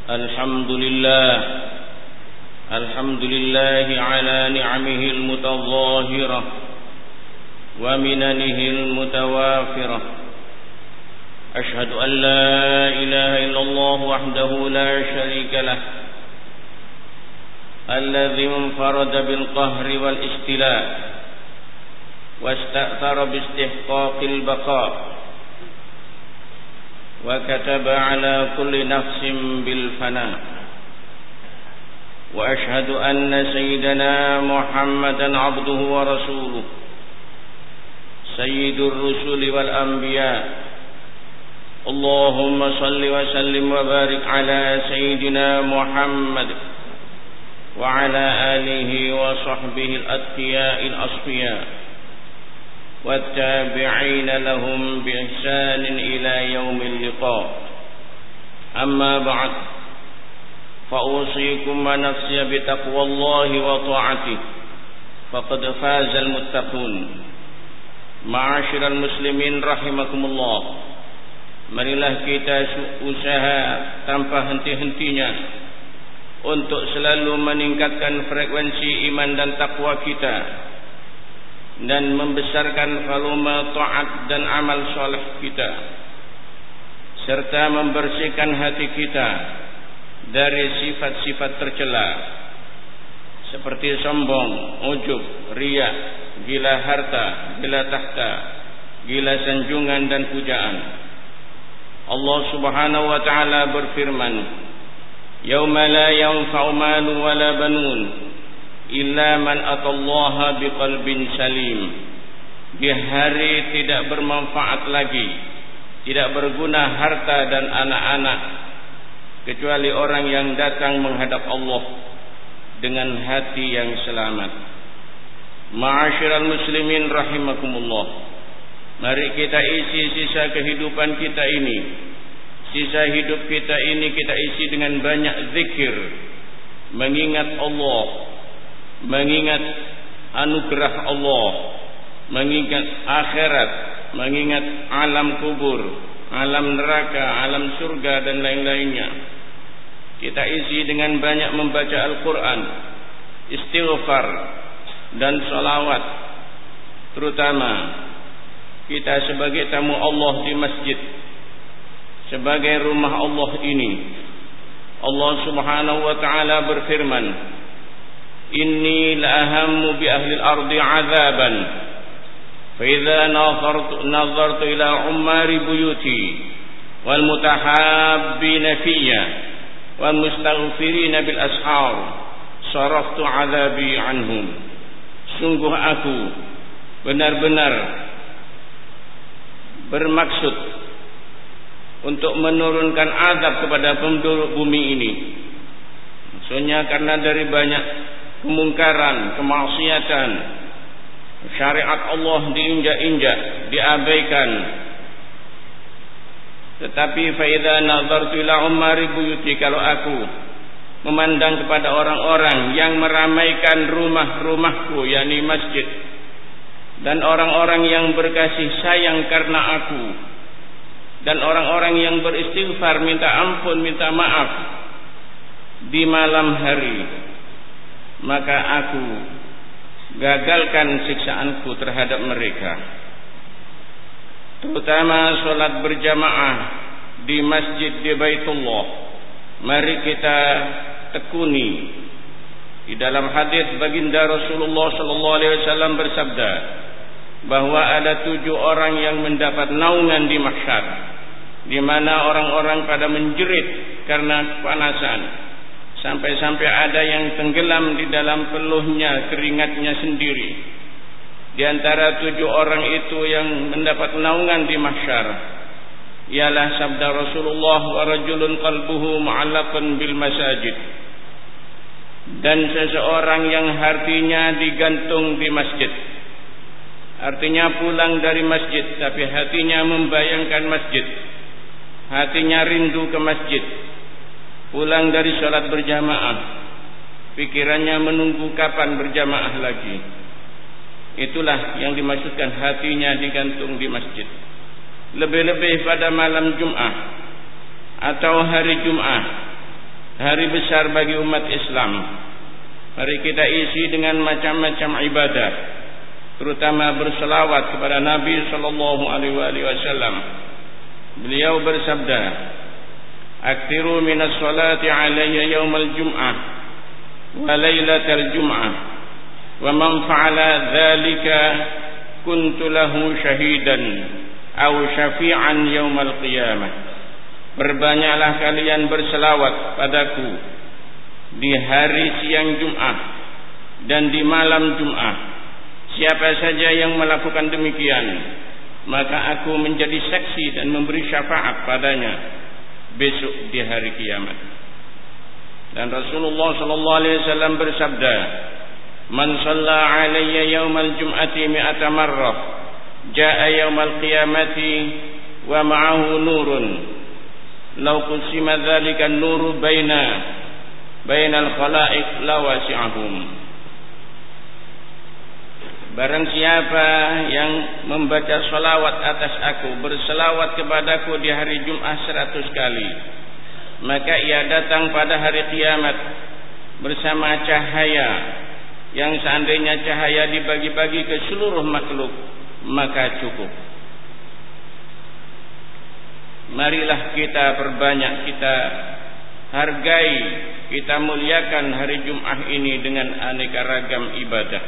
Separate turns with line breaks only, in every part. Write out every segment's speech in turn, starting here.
الحمد لله على نعمه المتظاهرة ومننه المتوافرة. أشهد أن لا إله إلا الله وحده لا شريك له، الذي انفرد بالقهر والاستيلاء واستأثر باستحقاق البقاء، وكتب على كل نفس بالفناء. وأشهد أن سيدنا محمدا عبده ورسوله، سيد الرسل والأنبياء. اللهم صل وسلم وبارك على سيدنا محمد وعلى آله وصحبه الأتقياء الأصفياء، والتابعين لهم بإحسان إلى يوم اللقاء. أما بعد، فأوصيكم ونفسي بتقوى الله وطاعته، فقد فاز المتقون. Ma'asyiral muslimin rahimakumullah, marilah kita usaha tanpa henti-hentinya untuk selalu meningkatkan frekuensi iman dan takwa kita, dan membesarkan volume taat dan amal soleh kita, serta membersihkan hati kita dari sifat-sifat tercela seperti sombong, ujub, riya, gila harta, gila tahta, gila sanjungan dan pujaan. Allah Subhanahu wa taala berfirman, "Yauma la yanfa'u malun wala banun illa man atallaha biqalbin salim." Di hari tidak bermanfaat lagi, tidak berguna harta dan anak-anak, kecuali orang yang datang menghadap Allah dengan hati yang selamat. Ma'asyiral muslimin rahimakumullah, mari kita isi sisa kehidupan kita ini, sisa hidup kita ini kita isi dengan banyak zikir, mengingat Allah, mengingat anugerah Allah, mengingat akhirat, mengingat alam kubur, alam neraka, alam surga dan lain-lainnya. Kita isi dengan banyak membaca Al-Quran, istighfar dan salawat. Terutama kita sebagai tamu Allah di masjid, sebagai rumah Allah ini, Allah Subhanahu wa ta'ala berfirman, "Inni la'ahammu bi ahli al-ardi 'adzaban fa idza nazartu ila ummari buyuti wal mutahabbina fiyya wal mustaghfirina bil ashar saraftu 'adzabi anhum." Sungguh aku benar-benar bermaksud untuk menurunkan azab kepada penduduk bumi ini. Maksudnya karena dari banyak kemungkaran, kemaksiatan, syariat Allah diinjak-injak, diabaikan. Tetapi fa idza nazartu ila ummari buyuti, kalau aku memandang kepada orang-orang yang meramaikan rumah-rumahku, yakni masjid, dan orang-orang yang berkasih sayang karena aku, dan orang-orang yang beristighfar, minta ampun, minta maaf di malam hari, maka aku gagalkan siksaanku terhadap mereka. Terutama solat berjamaah di masjid di Baitullah, mari kita tekuni. Di dalam hadis baginda Rasulullah sallallahu alaihi wasallam bersabda bahwa ada 7 orang yang mendapat naungan di mahsyar, di mana orang-orang pada menjerit karena kepanasan, sampai-sampai ada yang tenggelam di dalam peluhnya keringatnya sendiri. Di antara 7 orang itu yang mendapat naungan di mahsyar ialah sabda Rasulullah, "Wa rajulun qalbuhu mu'allaqun bil masajid." Dan seseorang yang hatinya digantung di masjid. Artinya pulang dari masjid tapi hatinya membayangkan masjid, hatinya rindu ke masjid. Pulang dari salat berjamaah, pikirannya menunggu kapan berjamaah lagi. Itulah yang dimaksudkan hatinya digantung di masjid. Lebih-lebih pada malam Jumat atau hari Jumat, hari besar bagi umat Islam. Mari kita isi dengan macam-macam ibadah, terutama berselawat kepada Nabi sallallahu alaihi wasallam. Beliau bersabda, "Aktsiru minas salati alayya yaumal jum'ah wa lailatal jum'ah, wa man fa'ala dzalika kuntu lahu syahidan aw syafi'an yaumal qiyamah." Berbanyaklah kalian berselawat padaku di hari siang Jumat dan di malam Jumat. Siapa saja yang melakukan demikian, maka aku menjadi saksi dan memberi syafaat padanya besok di hari kiamat. Dan Rasulullah sallallahu alaihi wasallam bersabda, "Man shalla alayya yaumal jum'ati mi'ata marrah, jaa'a yaumal qiyamati wa ma'ahu nurun. Law qusima dzalika an-nuru bainal khalaiq lawasi'ahum." Barang siapa yang membaca salawat atas aku, berselawat kepadaku di hari Jumat 100 kali, maka ia datang pada hari kiamat bersama cahaya yang seandainya cahaya dibagi-bagi ke seluruh makhluk, maka cukup. Marilah kita perbanyak, kita hargai, kita muliakan hari Jumat ini dengan aneka ragam ibadah.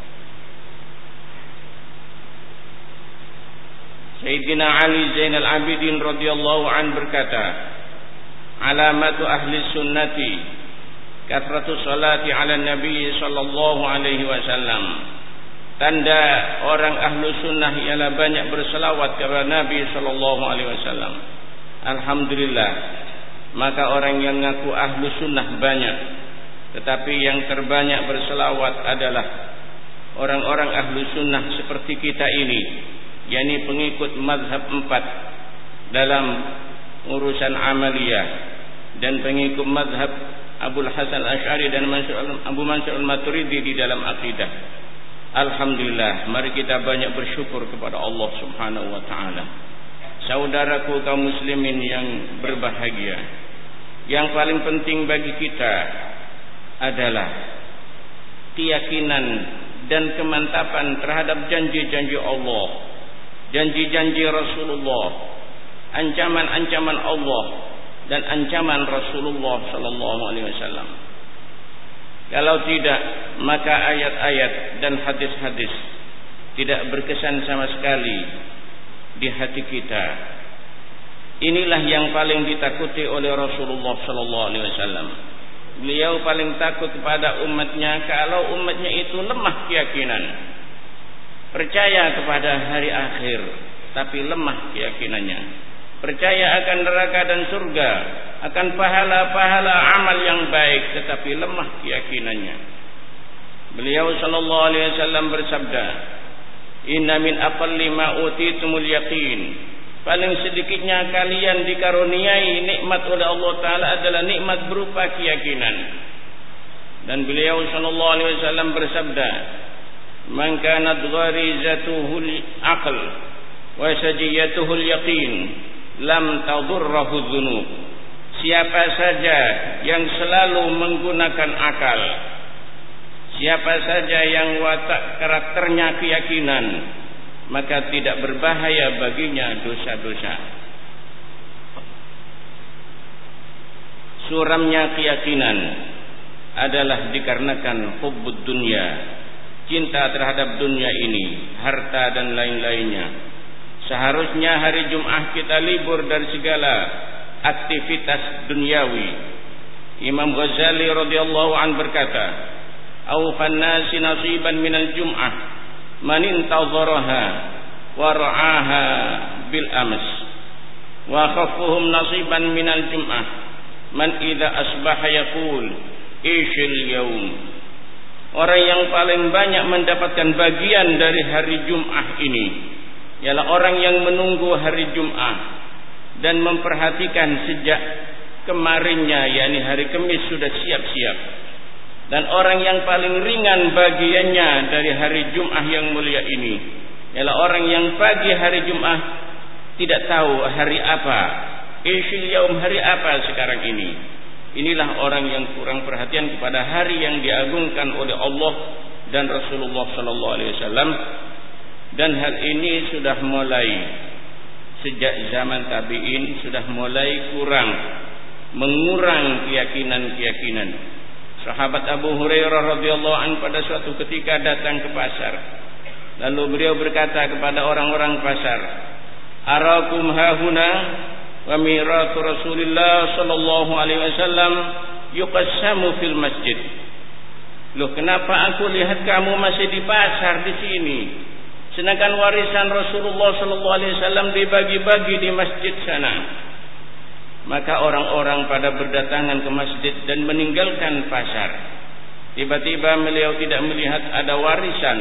Sayyidina Ali Zainal Abidin radhiyallahu an berkata, "Alamatu ahli sunnati kathratu salati ala Nabi sallallahu alaihi wasallam." Tanda orang ahlu sunnah ialah banyak berselawat kepada Nabi sallallahu alaihi wasallam. Alhamdulillah, maka orang yang mengaku ahlu sunnah banyak, tetapi yang terbanyak berselawat adalah orang-orang ahlu sunnah seperti kita ini, yakni pengikut mazhab 4 dalam urusan amaliyah dan pengikut mazhab Abul Hasan Asy'ari dan Abu Mansur Al-Maturidi di dalam akidah. Alhamdulillah, mari kita banyak bersyukur kepada Allah Subhanahu wa taala. Saudaraku kaum muslimin yang berbahagia, yang paling penting bagi kita adalah keyakinan dan kemantapan terhadap janji-janji Allah, janji-janji Rasulullah, ancaman-ancaman Allah dan ancaman Rasulullah sallallahu alaihi wasallam. Kalau tidak, maka ayat-ayat dan hadis-hadis tidak berkesan sama sekali di hati kita. Inilah yang paling ditakuti oleh Rasulullah sallallahu alaihi wasallam. Beliau paling takut kepada umatnya kalau umatnya itu lemah keyakinan, percaya kepada hari akhir tapi lemah keyakinannya, percaya akan neraka dan surga, akan pahala-pahala amal yang baik tetapi lemah keyakinannya. Beliau sallallahu alaihi wasallam bersabda, "Inna min aqalli ma utitumul yaqin." Paling sedikitnya kalian dikaruniai nikmat oleh Allah Ta'ala adalah nikmat berupa keyakinan. Dan beliau sallallahu alaihi wasallam bersabda, "Man kanat gharizatuhul aql wa sajiyatuhul yaqin lam tadurruhu dzunub." Siapa saja yang selalu menggunakan akal, siapa saja yang watak karakternya keyakinan, maka tidak berbahaya baginya dosa-dosa. Suramnya keyakinan adalah dikarenakan hubbud dunya, cinta terhadap dunia ini, harta dan lain-lainnya. Seharusnya hari Jumat kita libur dari segala aktivitas duniawi. Imam Ghazali radhiyallahu an berkata, "Awfan nasi nasiban minal jum'ah man intazaraha wa ra'aha bil ams, wa khaffuhum nasiban minal jum'ah man idza asbaha yaqul ishil yaum." Orang yang paling banyak mendapatkan bagian dari hari Jumat ini ialah orang yang menunggu hari Jumat dan memperhatikan sejak kemarinnya, yakni hari Kamis sudah siap-siap. Dan orang yang paling ringan bagiannya dari hari Jumat yang mulia ini ialah orang yang pagi hari Jumat tidak tahu hari apa, ishil yaum, hari apa sekarang ini. Inilah orang yang kurang perhatian kepada hari yang diagungkan oleh Allah dan Rasulullah sallallahu alaihi wasallam. Dan hal ini sudah mulai sejak zaman tabi'in, sudah mulai mengurang keyakinan-keyakinan. Sahabat Abu Hurairah radhiyallahu anhu pada suatu ketika datang ke pasar. Lalu beliau berkata kepada orang-orang pasar, "Arakum hahuna wa miratu Rasulillah sallallahu alaihi wasallam yuqassamu fil masjid." Loh, kenapa aku lihat kamu masih di pasar di sini? Sedangkan warisan Rasulullah sallallahu alaihi wasallam dibagi-bagi di masjid sana. Maka orang-orang pada berdatangan ke masjid dan meninggalkan pasar. Tiba-tiba beliau tidak melihat ada warisan.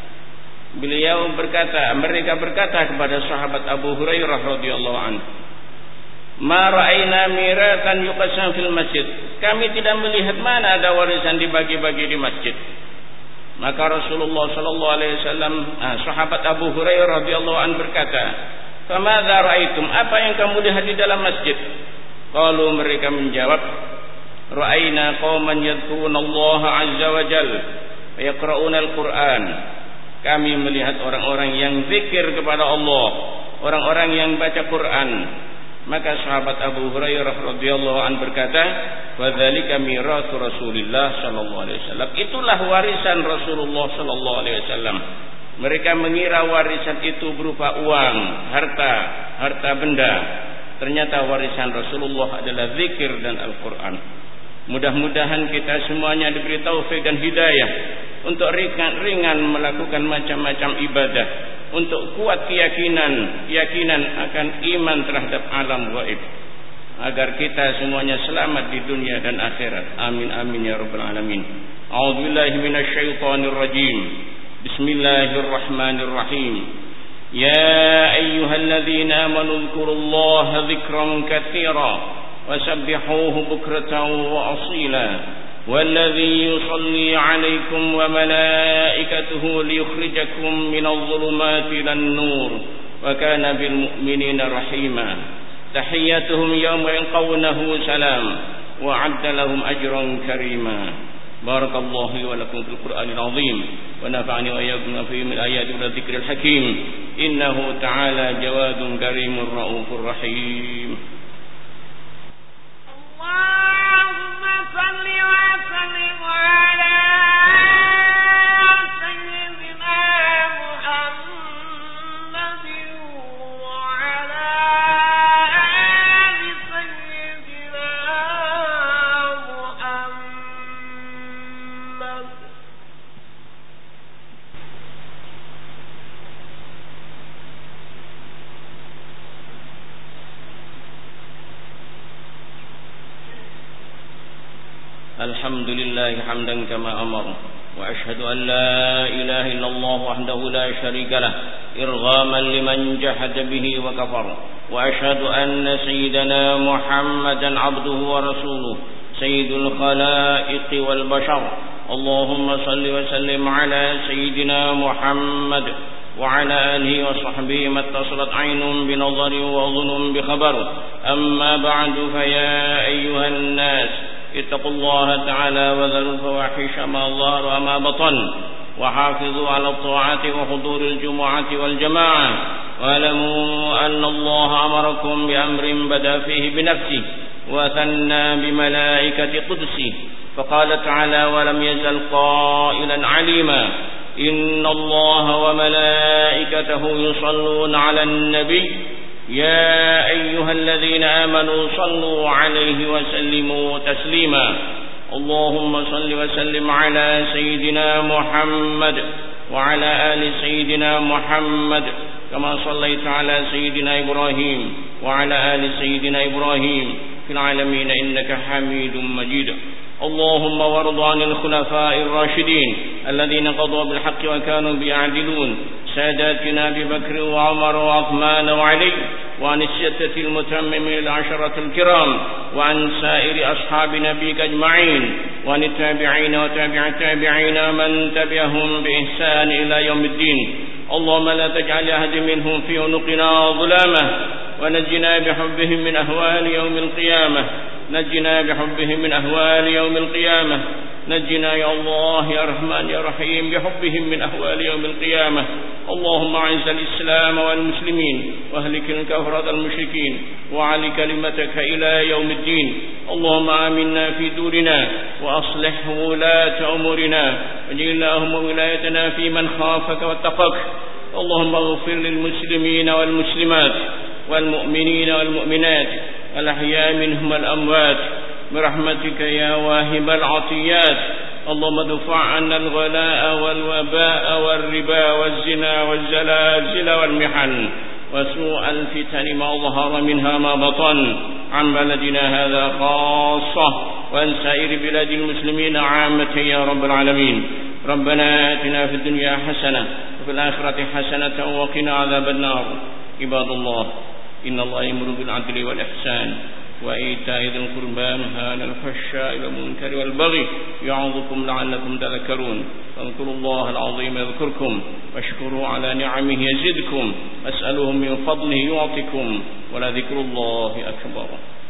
Mereka berkata kepada sahabat Abu Hurairah radhiyallahu anhu, "Ma ra'ayna miratan yuqassam fil masjid." Kami tidak melihat mana ada warisan dibagi-bagi di masjid. Maka Rasulullah sallallahu alaihi wasallam, sahabat Abu Hurairah radhiyallahu anhu berkata, "Famadza ra'aitum?" Apa yang kamu lihat di dalam masjid? Qalu, mereka menjawab, "Ra'ayna qauman yadhkuruna Allah 'azza wa jalla wa yaqra'una al-Qur'an." Kami melihat orang-orang yang zikir kepada Allah, orang-orang yang baca Quran. Maka sahabat Abu Hurairah radhiyallahu anhu berkata, "Wa dzalika miratu Rasulillah sallallahu alaihi wasallam." Itulah warisan Rasulullah sallallahu alaihi wasallam. Mereka mengira warisan itu berupa uang, harta benda. Ternyata warisan Rasulullah adalah zikir dan Al-Qur'an. Mudah-mudahan kita semuanya diberi taufik dan hidayah untuk ringan melakukan macam-macam ibadah, untuk kuat keyakinan akan iman terhadap alam gaib, agar kita semuanya selamat di dunia dan akhirat. Amin amin ya rabbal alamin. A'udzubillahi minasyaitonir rajim. Bismillahirrahmanirrahim. Ya ayyuhalladzina amanu dzkurullaha dzikran katsiran wasabbihuhu bukratan wa asila. والذي يصلي عليكم وملائكته ليخرجكم من الظلمات إلى النور وكان بالمؤمنين رحيما تحياتهم يوم يلقونه سلام وأعد لهم أجرا كريما بارك الله لي ولكم في القرآن العظيم ونفعني وإياكم فيه من الآيات والذكر الحكيم إنه تعالى جواد كريم رؤوف رحيم. الحمد لله حمدا كما أمر وأشهد أن لا إله إلا الله وحده لا شريك له إرغاما لمن جحد به وكفر وأشهد أن سيدنا محمدا عبده ورسوله سيد الخلائق والبشر اللهم صل وسلم على سيدنا محمد وعلى آله وصحبه ما اتصلت عين بنظر وأذن بخبر أما بعد فيا أيها الناس اتقوا الله تعالى وذروا الفواحش ما ظهر وما بطن وحافظوا على الطاعات وحضور الجمعة والجماعة واعلموا أن الله أمركم بأمر بدأ فيه بنفسه وثنى بملائكة قدسه فقال تعالى ولم يزل قائلا عليما إن الله وملائكته يصلون على النبي يا أيها الذين آمنوا صلوا عليه وسلموا تسليما اللهم صل وسلم على سيدنا محمد وعلى آل سيدنا محمد كما صليت على سيدنا إبراهيم وعلى آل سيدنا إبراهيم في العالمين إنك حميد مجيد اللهم وارض عن الخلفاء الراشدين الذين قضوا بالحق وكانوا بيعدلون ساداتنا أبي بكر وعمر وعثمان وعلي وعن الستة المتممين العشرة الكرام وعن سائر أصحاب نبيك أجمعين وعن التابعين وتابع التابعين من تبعهم بإحسان إلى يوم الدين اللهم لا تجعل أحد منهم في عنقنا ظلامة ونجنا بحبهم من أهوال يوم القيامة نجنا بحبهم من أهوال يوم القيامة. نجنا يا الله يا رحمن يا رحيم بحبهم من أهوال يوم القيامة. اللهم أعز الإسلام والمسلمين واهلك الكفرة المشركين وعلي كلمتك إلى يوم الدين. اللهم آمنا في دورنا وأصلح ولاة أمورنا واجعل اللهم ولايتنا في من خافك واتقاك. اللهم اغفر للمسلمين والمسلمات والمؤمنين والمؤمنات الأحياء منهم والأموات برحمتك يا واهب العطيات. اللهم ادفع عنا الغلاء والوباء والربا والزنا والزلازل والمحن وسوء الفتن ما ظهر منها ما بطن عن بلدنا هذا خاصة وعن سائر بلاد المسلمين عامة يا رب العالمين. ربنا آتنا في الدنيا حسنة وفي الآخرة حسنة وقنا عذاب النار. عباد الله، إن الله يأمر بالعدل والإحسان وإيتاء ذي القربى وينهى عن الفحشاء والمنكر والبغي يعظكم لعلكم تذكرون. فاذكروا الله العظيم يذكركم واشكروا على نعمه يزدكم واسألوه من فضله يعطكم ولذكر الله أكبر.